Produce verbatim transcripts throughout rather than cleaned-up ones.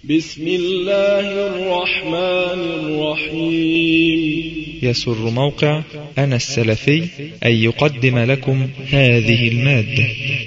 بسم الله الرحمن الرحيم. يسر موقع أنا السلفي أن يقدم لكم هذه المادة.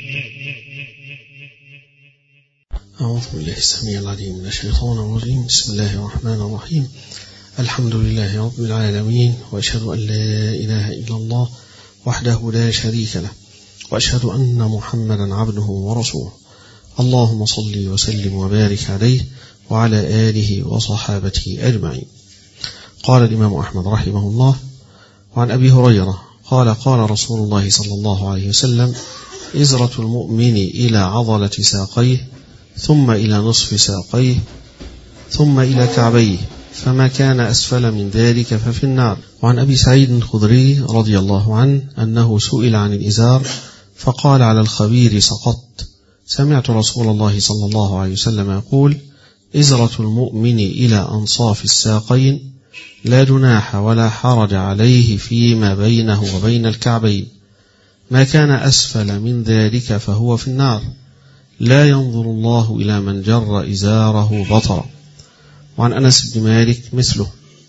أعوذ بالله السميع العليم من الشيطان الرجيم. بسم الله الرحمن الرحيم. الحمد لله رب العالمين، وأشهد أن لا إله إلا الله وحده لا شريك له، وأشهد أن محمدا عبده ورسوله. اللهم صل وسلم وبارك عليه وعلى آله وصحابته أجمعين. قال الإمام أحمد رحمه الله: وعن أبي هريرة قال قال رسول الله صلى الله عليه وسلم: إزرة المؤمن إلى عضلة ساقيه، ثم إلى نصف ساقيه، ثم إلى كعبيه، فما كان أسفل من ذلك ففي النار. وعن أبي سعيد الخدري رضي الله عنه أنه سئل عن الإزار فقال: على الخبير سقطت. سمعت رسول الله صلى الله عليه وسلم يقول: إزرة المؤمن إلى أنصاف الساقين، لا جناح ولا حرج عليه فيما بينه وبين الكعبين، ما كان أسفل من ذلك فهو في النار، لا ينظر الله إلى من جر إزاره بطرا. وعن أنس بن مالك مثله.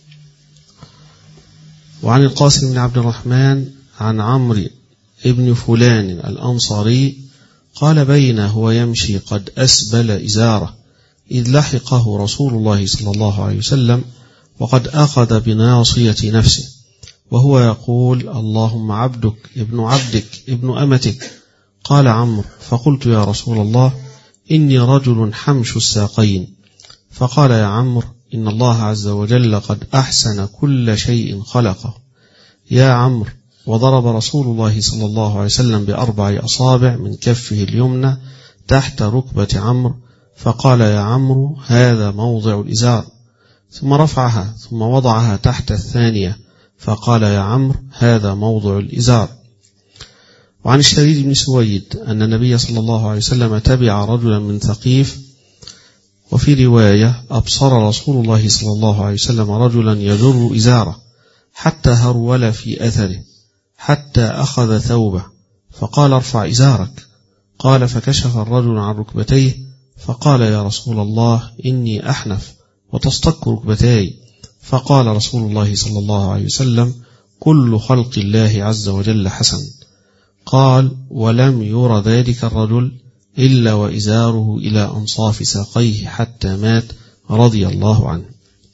وعن القاسم بن عبد الرحمن عن عمرو ابن فلان الأنصاري قال: بين هو يمشي قد أسبل إزاره، إذ لحقه رسول الله صلى الله عليه وسلم وقد أخذ بناصية نفسه وهو يقول: اللهم عبدك ابن عبدك ابن أمتك. قال عمرو: فقلت: يا رسول الله، إني رجل حمش الساقين. فقال: يا عمرو، إن الله عز وجل قد أحسن كل شيء خلقه. يا عمرو. وضرب رسول الله صلى الله عليه وسلم بأربع أصابع من كفه اليمنى تحت ركبة عمرو، فقال: يا عمرو، هذا موضع الإزار. ثم رفعها ثم وضعها تحت الثانية، فقال: يا عمرو، هذا موضع الإزار. وعن الشريد بن سويد أن النبي صلى الله عليه وسلم تبع رجلا من ثقيف، وفي رواية: أبصر رسول الله صلى الله عليه وسلم رجلا يجر إزاره حتى هرول في أثره، حتى أخذ ثوبه، فقال: ارفع إزارك. قال: فكشف الرجل عن ركبتيه، فقال: يا رسول الله، إني أحنف وتصطك ركبتاي. فقال رسول الله صلى الله عليه وسلم: كل خلق الله عز وجل حسن. قال: ولم ير ذلك الرجل إلا وإزاره إلى أنصاف ساقيه حتى مات رضي الله عنه.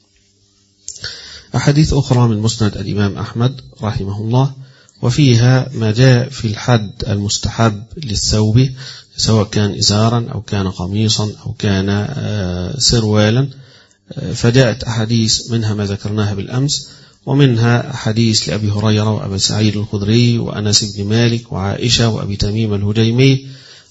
أحاديث أخرى من مسند الإمام أحمد رحمه الله، وفيها ما جاء في الحد المستحب للثوب، سواء كان إزارا أو كان قميصا أو كان سروالا. فجاءت أحاديث منها ما ذكرناها بالأمس، ومنها حديث لأبي هريرة وأبي سعيد الخدري وأنس بن مالك وعائشة وأبي تميم الهجيمي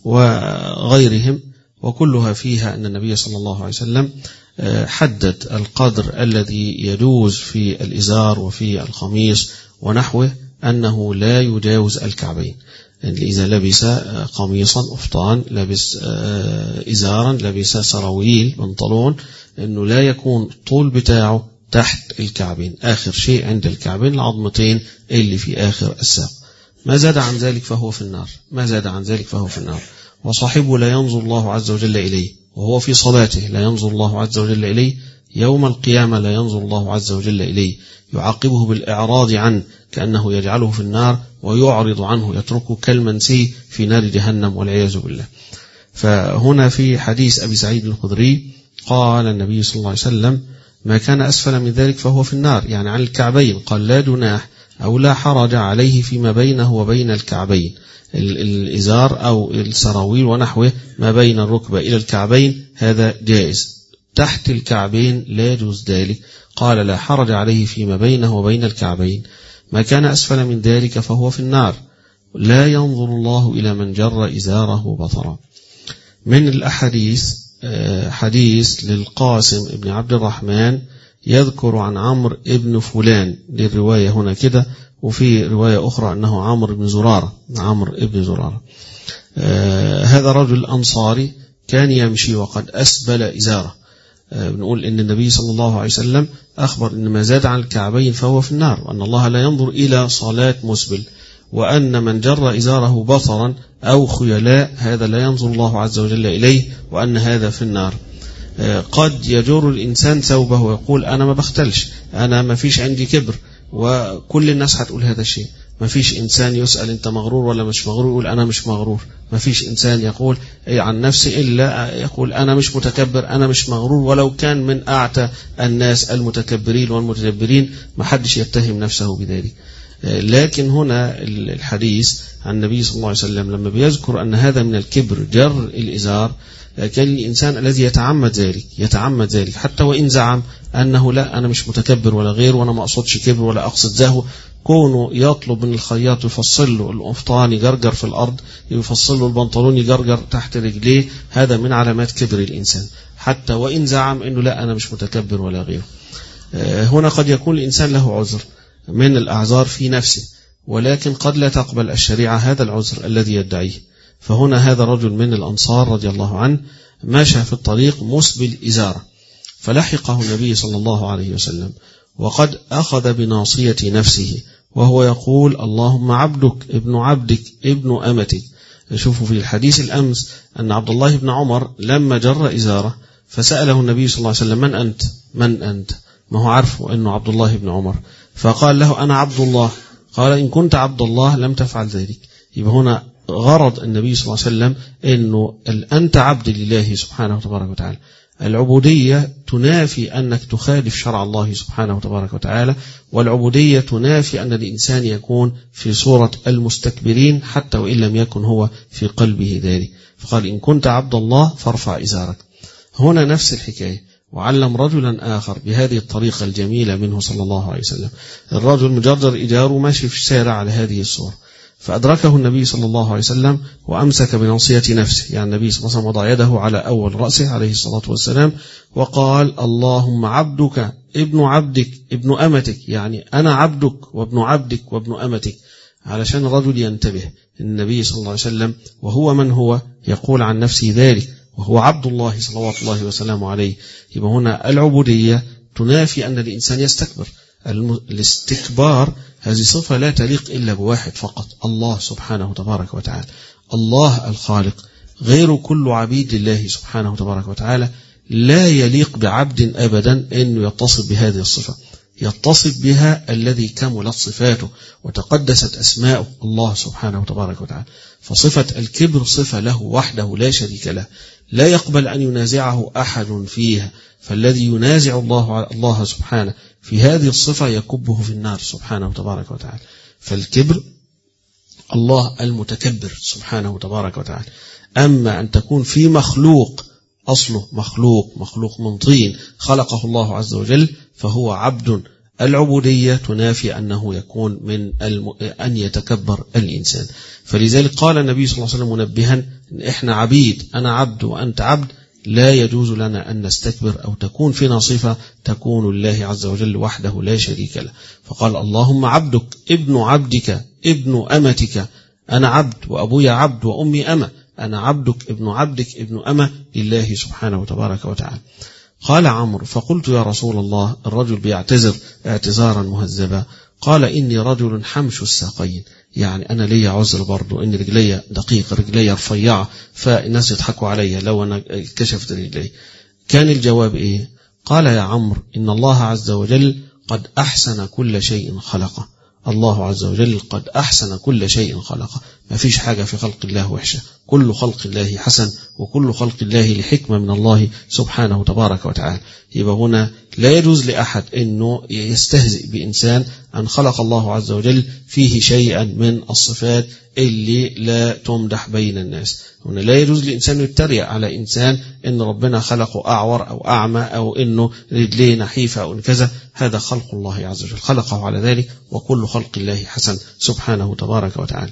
وغيرهم، وكلها فيها أن النبي صلى الله عليه وسلم حدد القدر الذي يجوز في الإزار وفي القميص ونحوه، أنه لا يجاوز الكعبين. إذا لبس قميصا أفطان، لبس إزارا، لبس سراويل بنطلون، أنه لا يكون الطول بتاعه تحت الكعبين، آخر شيء عند الكعبين العظمتين اللي في آخر الساق. ما زاد عن ذلك فهو في النار، ما زاد عن ذلك فهو في النار. وصاحبه لا ينظر الله عز وجل إليه، وهو في صلاته لا ينظر الله عز وجل إليه، يوم القيامة لا ينظر الله عز وجل إليه، يعاقبه بالإعراض عنه كأنه يجعله في النار، ويعرض عنه يتركه كالمنسي في نار جهنم والعياذ بالله. فهنا في حديث أبي سعيد الخدري قال النبي صلى الله عليه وسلم: ما كان أسفل من ذلك فهو في النار، يعني عن الكعبين. قال: لا جناح أو لا حرج عليه فيما بينه وبين الكعبين، الإزار أو السراويل ونحوه ما بين الركبة إلى الكعبين هذا جائز، تحت الكعبين لا يجوز ذلك. قال: لا حرج عليه فيما بينه وبين الكعبين، ما كان أسفل من ذلك فهو في النار، لا ينظر الله إلى من جر إزاره بطرا. من الأحاديث حديث للقاسم بن عبد الرحمن يذكر عن عمرو ابن فلان، للرواية هنا كده، وفي رواية أخرى أنه عمرو بن زرارة، عمرو ابن زرارة. آه هذا رجل أنصاري كان يمشي وقد أسبل إزاره. آه بنقول إن النبي صلى الله عليه وسلم أخبر إن ما زاد عن الكعبين فهو في النار، وأن الله لا ينظر إلى صلاة مسبل، وأن من جر إزاره بطرا أو خيلاء هذا لا ينظر الله عز وجل إليه، وأن هذا في النار. قد يجر الإنسان ثوبه ويقول أنا ما بختلش، أنا ما فيش عندي كبر، وكل الناس هتقول هذا الشيء. ما فيش إنسان يسأل أنت مغرور ولا مش مغرور يقول أنا مش مغرور. ما فيش إنسان يقول عن نفسه إلا يقول أنا مش متكبر، أنا مش مغرور، ولو كان من أعتى الناس المتكبرين والمتجبرين ما حدش يتهم نفسه بذلك. لكن هنا الحديث عن النبي صلى الله عليه وسلم لما بيذكر أن هذا من الكبر جر الإزار، كان الإنسان الذي يتعمد ذلك يتعمد ذلك حتى وإن زعم أنه لا أنا مش متكبر ولا غير، وأنا ما أقصدش كبر ولا أقصد زهو. كونه يطلب من الخياط يفصل له القفطان يجرجر في الأرض، يفصل له البنطلون يجرجر تحت رجليه، هذا من علامات كبر الإنسان حتى وإن زعم أنه لا أنا مش متكبر ولا غيره. هنا قد يكون الإنسان له عذر من الأعذار في نفسه، ولكن قد لا تقبل الشريعة هذا العذر الذي يدعيه. فهنا هذا رجل من الأنصار رضي الله عنه ماشى في الطريق مسبل إزارة، فلحقه النبي صلى الله عليه وسلم وقد أخذ بناصية نفسه وهو يقول اللهم عبدك ابن عبدك ابن أمتك. شوفوا في الحديث الأمس أن عبد الله بن عمر لما جر إزارة فسأله النبي صلى الله عليه وسلم من أنت من أنت ما هو عارفه أنه عبد الله بن عمر، فقال له أنا عبد الله. قال إن كنت عبد الله لم تفعل ذلك. يبقى هنا غرض النبي صلى الله عليه وسلم أنه أنت عبد لله سبحانه وتبارك وتعالى. العبودية تنافي أنك تخالف شرع الله سبحانه وتبارك وتعالى، والعبودية تنافي أن الإنسان يكون في صورة المستكبرين حتى وإن لم يكن هو في قلبه ذلك. فقال إن كنت عبد الله فارفع إزارك. هنا نفس الحكاية، وعلم رجلا آخر بهذه الطريقة الجميلة منه صلى الله عليه وسلم. الرجل مجرد إجاره ماشي في الشارع على هذه الصورة، فأدركه النبي صلى الله عليه وسلم وأمسك بناصية نفسه، يعني النبي صلى الله عليه وسلم وضع يده على أول رأسه عليه الصلاة والسلام وقال اللهم عبدك ابن عبدك ابن أمتك، يعني أنا عبدك وابن عبدك وابن أمتك، علشان الرجل ينتبه. النبي صلى الله عليه وسلم وهو من هو يقول عن نفسه ذلك، وهو عبد الله صلوات الله وسلامه عليه. يبقى هنا العبودية تنافي أن الإنسان يستكبر. الاستكبار هذه صفة لا تليق إلا بواحد فقط، الله سبحانه وتبارك وتعالى، الله الخالق. غير كل عبيد الله سبحانه وتبارك وتعالى لا يليق بعبد أبدا أنه يتصف بهذه الصفة. يتصف بها الذي كملت صفاته وتقدست أسماؤه الله سبحانه وتبارك وتعالى. فصفة الكبر صفة له وحده لا شريك له، لا يقبل أن ينازعه أحد فيها. فالذي ينازع الله الله سبحانه في هذه الصفة يكبه في النار سبحانه وتبارك وتعالى. فالكبر الله المتكبر سبحانه وتبارك وتعالى. أما أن تكون في مخلوق أصله مخلوق مخلوق من طين خلقه الله عز وجل فهو عبد. العبودية تنافي أنه يكون من الم... أن يتكبر الإنسان. فلذلك قال النبي صلى الله عليه وسلم منبها إن إحنا عبيد، أنا عبد وأنت عبد، لا يجوز لنا أن نستكبر أو تكون فينا صفة تكون لله عز وجل وحده لا شريك له. فقال اللهم عبدك ابن عبدك ابن أمتك، أنا عبد وأبويا عبد وأمي أمة، أنا عبدك ابن عبدك ابن أمة لله سبحانه وتبارك وتعالى. قال عمرو فقلت يا رسول الله، الرجل بيعتذر اعتذارا مهذبا، قال إني رجل حمش الساقين، يعني أنا لي عذر برضو إن رجلي دقيقة رجلي رفيعة فالناس يضحكوا علي لو أنا كشفت رجلي. كان الجواب إيه؟ قال يا عمرو إن الله عز وجل قد أحسن كل شيء خلقه. الله عز وجل قد أحسن كل شيء خلقه، ما فيش حاجة في خلق الله وحشة، كل خلق الله حسن وكل خلق الله لحكمة من الله سبحانه تبارك وتعالى. يبقى هنا لا يجوز لأحد أنه يستهزئ بإنسان أن خلق الله عز وجل فيه شيئا من الصفات اللي لا تمدح بين الناس. هنا لا يجوز لإنسان يتريق على إنسان أن ربنا خلقه أعور أو أعمى أو أنه رجليه نحيفة أو كذا، هذا خلق الله عز وجل خلقه على ذلك، وكل خلق الله حسن سبحانه تبارك وتعالى.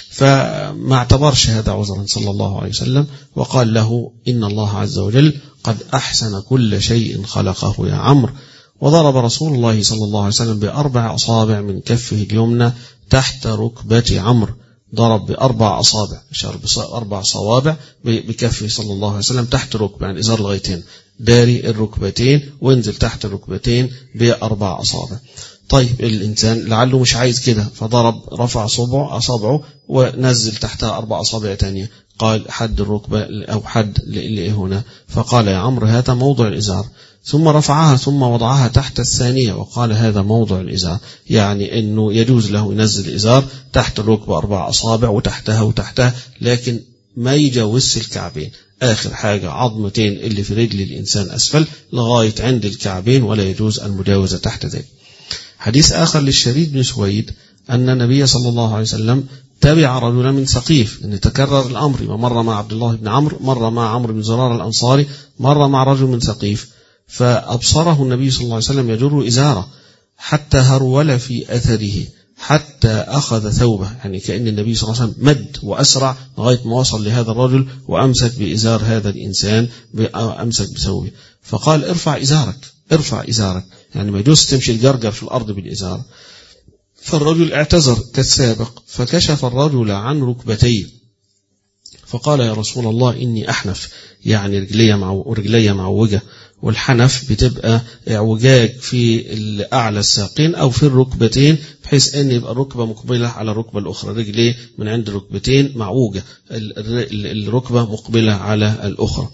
فما اعتبرش هذا عذرا صلى الله عليه وسلم، وقال له إن الله عز وجل قد أحسن كل شيء خلقه يا عمرو. وضرب رسول الله صلى الله عليه وسلم بأربع أصابع من كفه اليمنى تحت ركبة عمرو، ضرب بأربع أصابع، أشار بأربع صوابع بكفه صلى الله عليه وسلم تحت ركبة، يعني إزار لغايتين، داري الركبتين وانزل تحت الركبتين بأربع أصابع. طيب الإنسان لعله مش عايز كده، فضرب رفع صبع أصابعه ونزل تحتها أربع أصابع تانية. قال حد الركبة أو حد هنا، فقال يا عمرو هذا موضع الإزار، ثم رفعها ثم وضعها تحت الثانية وقال هذا موضع الإزار، يعني أنه يجوز له ينزل الإزار تحت الركبة أربع أصابع وتحتها وتحتها، لكن ما يجوز الكعبين، آخر حاجة عظمتين اللي في رجل الإنسان أسفل لغاية عند الكعبين، ولا يجوز المجاوزة تحت ذلك. حديث آخر للشريد بن سويد أن النبي صلى الله عليه وسلم تبع رجلا من ثقيف، أن تكرر الأمر، مرة مع عبد الله بن عمرو، مرة مع عمرو بن زرار الأنصاري، مرة مع رجل من ثقيف، فأبصره النبي صلى الله عليه وسلم يجر إزاره حتى هرول في أثره حتى أخذ ثوبه، يعني كأن النبي صلى الله عليه وسلم مد وأسرع لغاية ما وصل لهذا الرجل وأمسك بإزار هذا الإنسان، أمسك بثوبه، فقال ارفع إزارك ارفع إزارك، يعني ما يجوز تمشي الجرجر في الأرض بالإزار. فالرجل اعتذر كالسابق، فكشف الرجل عن ركبتيه فقال يا رسول الله إني أحنف، يعني رجلي معو رجلي معوجة، والحنف بتبقى اعوجاج في أعلى الساقين أو في الركبتين، بحيث أن يبقى الركبة مقبلة على الركبة الأخرى، رجليه من عند الركبتين معوجة، الركبة مقبلة على الأخرى.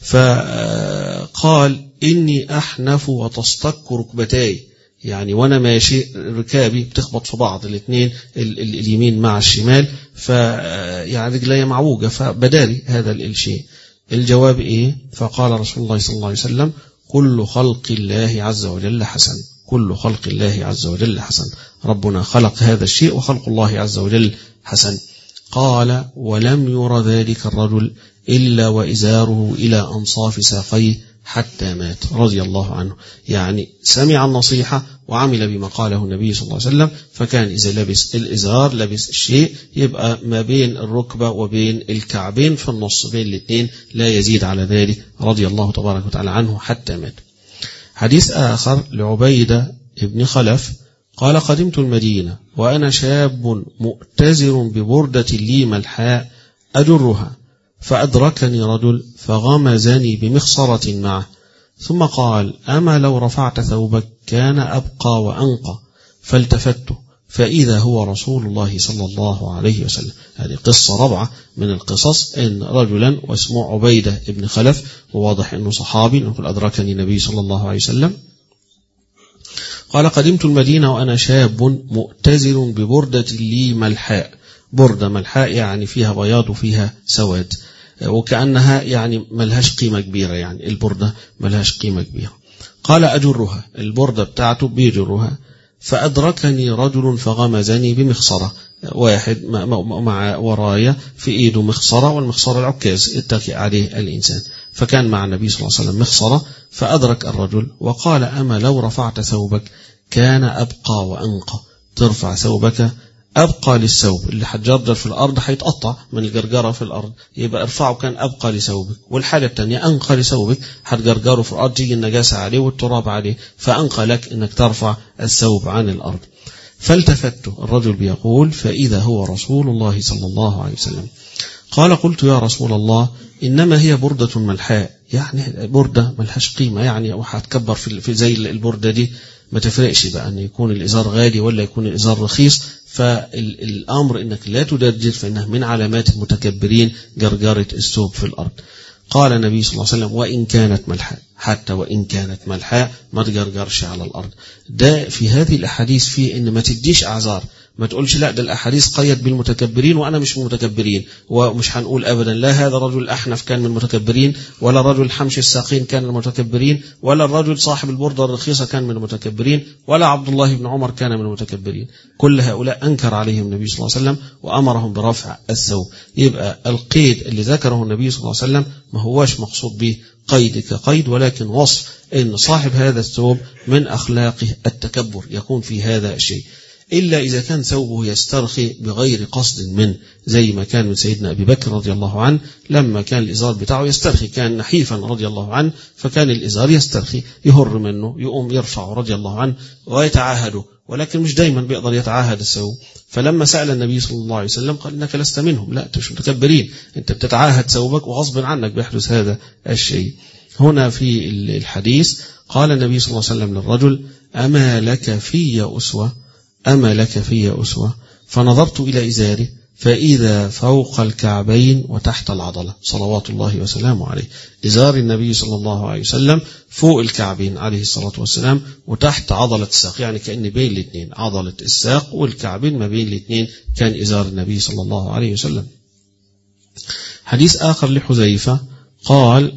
فقال إني أحنف وتصطك ركبتاي، يعني وانا ماشي ركابي بتخبط في بعض الاثنين اليمين مع الشمال، فيعني رجلي معوجة، فبدالي هذا الشيء. الجواب ايه؟ فقال رسول الله صلى الله عليه وسلم كل خلق الله عز وجل حسن، كل خلق الله عز وجل حسن، ربنا خلق هذا الشيء وخلق الله عز وجل حسن. قال ولم ير ذلك الرجل إلا وإزاره إلى أنصاف ساقيه حتى مات رضي الله عنه، يعني سمع النصيحة وعمل بما قاله النبي صلى الله عليه وسلم، فكان إذا لبس الإزار لبس الشيء يبقى ما بين الركبة وبين الكعبين في النص بين الاثنين، لا يزيد على ذلك رضي الله تبارك وتعالى عنه حتى مات. حديث آخر لعبيدة ابن خلف قال قدمت المدينة وأنا شاب مؤتزر ببردة لي ملحاء أجرها، فأدركني رجل فغمزني بمخصرة معه، ثم قال أما لو رفعت ثوبك كان أبقى وأنقى، فالتفت فإذا هو رسول الله صلى الله عليه وسلم. هذه قصة رابعة من القصص، إن رجلا واسمه عبيدة ابن خلف، وواضح أنه صحابي، نقول أدركني النبي صلى الله عليه وسلم، قال قدمت المدينة وأنا شاب مؤتزر ببردة لي ملحاء، بردة ملحاء يعني فيها بياض وفيها سواد، وكأنها يعني ملهاش قيمة كبيرة، يعني البردة ملهاش قيمة كبيرة. قال أجرها، البردة بتاعته بيجرها، فأدركني رجل فغمزني بمخصرة، واحد مع ورايا في إيده مخصرة، والمخصرة العكاز اتكئ عليه الإنسان، فكان مع النبي صلى الله عليه وسلم مخصرة، فأدرك الرجل وقال أما لو رفعت ثوبك كان أبقى وأنقى، ترفع ثوبك أبقى للثوب، اللي هتجرجر في الأرض هيتقطع من الجرجرة في الأرض، يبقى ارفعه كان أبقى لثوبك. والحالة الثانية أنقى لثوبك، هتجرجره في الأرض تيجي النجاسة عليه والتراب عليه، فأنقى لك أنك ترفع الثوب عن الأرض. فالتفت، الرجل بيقول فإذا هو رسول الله صلى الله عليه وسلم. قال قلت يا رسول الله إنما هي بردة ملحاء، يعني بردة ملهاش قيمة، يعني وهتكبر في زي البردة دي ما تفرقش بقى أن يكون الإزار غالي ولا يكون الإزار رخيص، فالأمر إنك لا تدرجر، فإنه من علامات المتكبرين جرجرة الثوب في الأرض. قال النبي صلى الله عليه وسلم وإن كانت ملحاء، حتى وإن كانت ملحاء ما تجرجرش على الأرض. ده في هذه الأحاديث فيه إن ما تديش أعذار، ما تقولش لا ده الأحاديث قيد بالمتكبرين وأنا مش متكبرين، ومش هنقول أبدا لا هذا الرجل الأحنف كان من المتكبرين، ولا الرجل حمش الساقين كان من المتكبرين، ولا الرجل صاحب البردة الرخيصة كان من المتكبرين، ولا عبد الله بن عمر كان من المتكبرين. كل هؤلاء أنكر عليهم النبي صلى الله عليه وسلم وأمرهم برفع الثوب. يبقى القيد اللي ذكره النبي صلى الله عليه وسلم ما هواش مقصود به قيد كقيد، ولكن وصف إن صاحب هذا الثوب من أخلاقه التكبر، يكون في هذا الشيء، إلا إذا كان ثوبه يسترخي بغير قصد منه، زي ما كان من سيدنا أبي بكر رضي الله عنه لما كان الإزار بتاعه يسترخي، كان نحيفا رضي الله عنه، فكان الإزار يسترخي يهر منه، يقوم يرفعه رضي الله عنه ويتعاهده، ولكن مش دايما بيقدر يتعاهد الثوب. فلما سأل النبي صلى الله عليه وسلم قال إنك لست منهم، لا أنت مش متكبرين، أنت بتتعاهد ثوبك وغصب عنك بيحدث هذا الشيء. هنا في الحديث قال النبي صلى الله عليه وسلم للرجل أما لك في أسوة، أما لك في أسوة، فنظرت إلى إزاره فإذا فوق الكعبين وتحت العضلة صلوات الله وسلامه عليه. إزار النبي صلى الله عليه وسلم فوق الكعبين عليه الصلاة والسلام وتحت عضلة الساق، يعني كأن بين الاثنين عضلة الساق والكعبين، ما بين الاثنين كان إزار النبي صلى الله عليه وسلم. حديث آخر لحذيفة قال: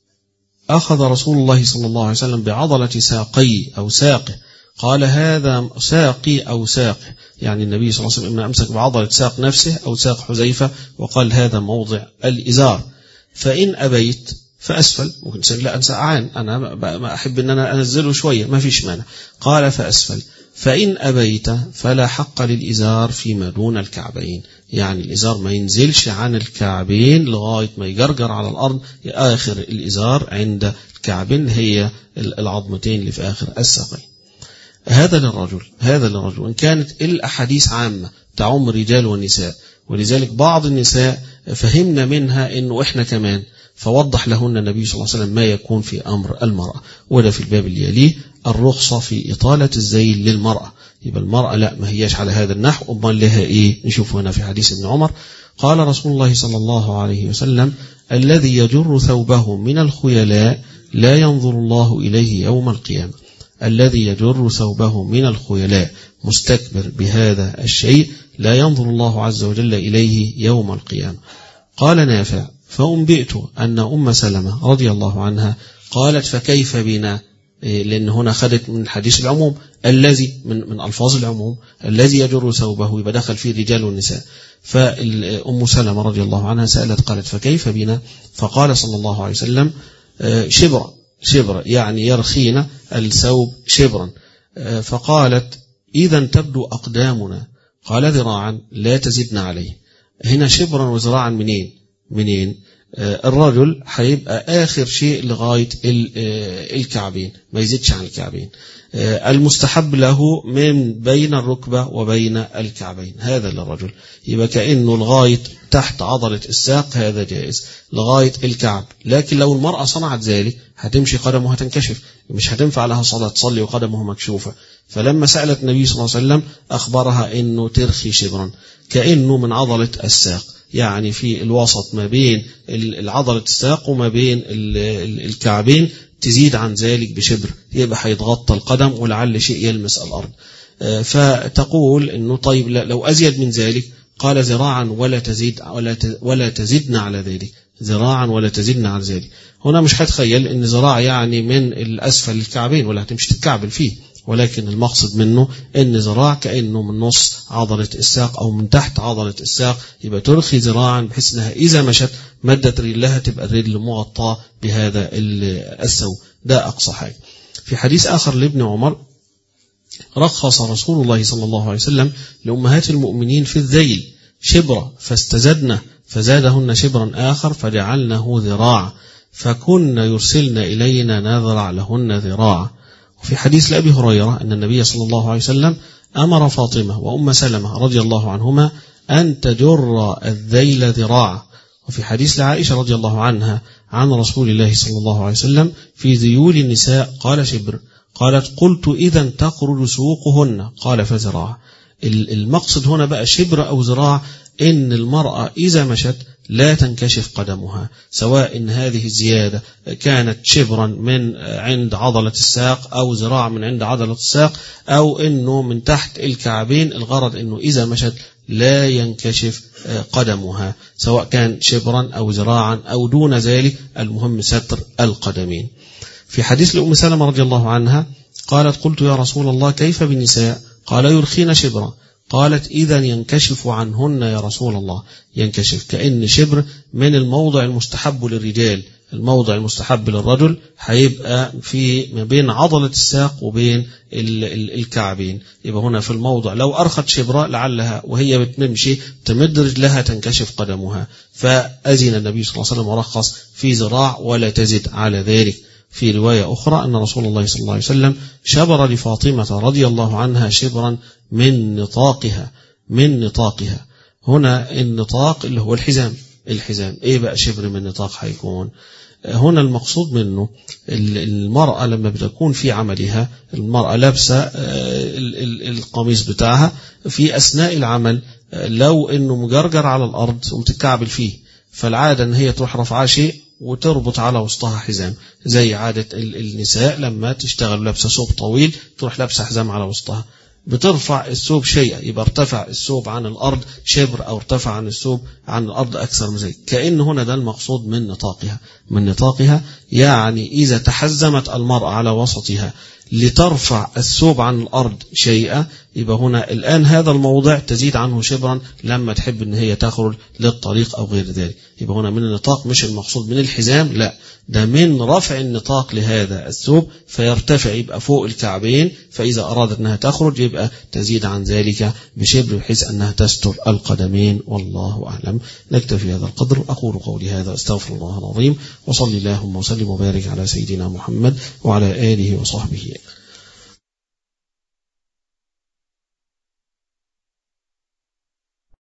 أخذ رسول الله صلى الله عليه وسلم بعضلة ساقي أو ساقه، قال: هذا ساقي أو ساقه، يعني النبي صلى الله عليه وسلم أمسك بعضلة ساق نفسه أو ساق حذيفة وقال: هذا موضع الإزار، فإن أبيت فأسفل. ممكن تقول: لا، أنا سقعان، أنا ما أحب أن أنا أنزله شوية، ما فيش مانع. قال: فأسفل، فإن أبيت فلا حق للإزار فيما دون الكعبين، يعني الإزار ما ينزلش عن الكعبين لغاية ما يجرجر على الأرض، آخر الإزار عند الكعبين هي العظمتين اللي في آخر الساقين. هذا للرجل، هذا للرجل، إن كانت الأحاديث عامة تعم الرجال والنساء، ولذلك بعض النساء فهمنا منها إنه إحنا كمان، فوضح لهن النبي صلى الله عليه وسلم ما يكون في أمر المرأة. وده في الباب اللي يليه الرخصة في إطالة الذيل للمرأة. يبقى المرأة لا، ما هياش على هذا النحو، أمال لها إيه؟ نشوف هنا في حديث ابن عمر قال رسول الله صلى الله عليه وسلم: الذي يجر ثوبه من الخيلاء لا ينظر الله إليه يوم القيامة. الذي يجر ثوبه من الخيلاء مستكبر بهذا الشيء لا ينظر الله عز وجل إليه يوم القيامة. قال نافع: فأنبئت أن أم سلمة رضي الله عنها قالت: فكيف بنا؟ لأن هنا خدت من حديث العموم، الذي من من ألفاظ العموم، الذي يجر ثوبه يبقى دخل فيه الرجال والنساء. فأم سلمة رضي الله عنها سألت قالت: فكيف بنا؟ فقال صلى الله عليه وسلم: شبرا، شبرا، يعني يرخينا الثوب شبرا. فقالت: إذا تبدو أقدامنا. قال: ذراعا لا تزدنا عليه. هنا شبرا وذراعا منين؟ منين؟ الرجل هيبقى آخر شيء لغاية الكعبين، ما يزيدش عن الكعبين. المستحب له من بين الركبة وبين الكعبين، هذا للرجل. يبقى كأنه لغاية تحت عضلة الساق هذا جائز، لغاية الكعب. لكن لو المرأة صنعت ذلك هتمشي قدمها تنكشف، مش هتنفع لها صلاة، تصلي وقدمها مكشوفة. فلما سألت النبي صلى الله عليه وسلم أخبرها أنه ترخي شبرا، كأنه من عضلة الساق، يعني في الوسط ما بين العضلة الساق وما بين الكعبين، تزيد عن ذلك بشبر يبقى هيتغطى القدم ولعل شيء يلمس الأرض. فتقول أنه طيب لو أزيد من ذلك، قال: ذراعا ولا تزيد ولا ولا تزدنا على ذلك، ذراعا ولا تزدنا على ذلك. هنا مش هتخيل أن ذراع يعني من الأسفل الكعبين ولا هتمشي تتكعبل فيه، ولكن المقصد منه ان ذراع كأنه من نص عضلة الساق او من تحت عضلة الساق، يبقى ترخي ذراعا بحيث انها اذا مشت مدت رجلها تبقى الرجل مغطاة بهذا الثوب. ده اقصى حاجة. في حديث اخر لابن عمر رخص رسول الله صلى الله عليه وسلم لأمهات المؤمنين في الذيل شبرا فاستزدنا، فزادهن شبرا آخر فجعلناه ذراعا، فكن يرسلن إلينا نذرع لهن ذراعا. وفي حديث لأبي هريرة أن النبي صلى الله عليه وسلم أمر فاطمة وأم سلمة رضي الله عنهما أن تجر الذيل ذراعا. وفي حديث لعائشة رضي الله عنها عن رسول الله صلى الله عليه وسلم في ذيول النساء قال شبر، قالت: قلت إذا تخرج سوقهن، قال: فذراع. المقصد هنا بقى شبر أو ذراع، إن المرأة إذا مشت لا تنكشف قدمها، سواء إن هذه الزيادة كانت شبرا من عند عضلة الساق أو ذراع من عند عضلة الساق أو إنه من تحت الكعبين. الغرض إنه إذا مشت لا ينكشف قدمها، سواء كان شبرا أو ذراعا أو دون ذلك، المهم ستر القدمين. في حديث لأم سلمة رضي الله عنها قالت: قلت يا رسول الله كيف بالنساء؟ قال: يرخين شبرا. قالت: إذا ينكشف عنهن يا رسول الله. ينكشف كأن شبر من الموضع المستحب للرجال، الموضع المستحب للرجل هيبقى في ما بين عضلة الساق وبين الكعبين. يبقى هنا في الموضع لو أرخت شبرا لعلها وهي بتمشي تمد رجلها تنكشف قدمها، فأذن النبي صلى الله عليه وسلم ورخص في ذراع ولا تزد على ذلك. في رواية أخرى أن رسول الله صلى الله عليه وسلم شبر لفاطمة رضي الله عنها شبرا من نطاقها، من نطاقها. هنا النطاق اللي هو الحزام، الحزام إيه بقى شبر من نطاق هيكون؟ هنا المقصود منه المرأة لما بتكون في عملها، المرأة لابسة القميص بتاعها في أثناء العمل لو انه مجرجر على الارض ومتكعبل فيه، فالعادة ان هي تروح رفعها شيء وتربط على وسطها حزام، زي عادة النساء لما تشتغل لابسة ثوب طويل تروح لابسة حزام على وسطها، بترفع الثوب شيئا، يبقى ارتفع الثوب عن الأرض شبر أو ارتفع عن الثوب عن الأرض أكثر من ذلك، كأن هنا ده المقصود من نطاقها. من نطاقها يعني إذا تحزمت المرأة على وسطها لترفع الثوب عن الأرض شيئا، يبقى هنا الآن هذا الموضع تزيد عنه شبرا لما تحب ان هي تخرج للطريق أو غير ذلك. يبقى هنا من النطاق مش المقصود من الحزام، لا، ده من رفع النطاق لهذا الثوب فيرتفع يبقى فوق الكعبين، فإذا أرادت أنها تخرج يبقى تزيد عن ذلك بشبر بحيث أنها تستر القدمين. والله أعلم. نكتفي هذا القدر. أقول قولي هذا أستغفر الله العظيم، وصلي اللهم وسلم وبارك على سيدنا محمد وعلى آله وصحبه.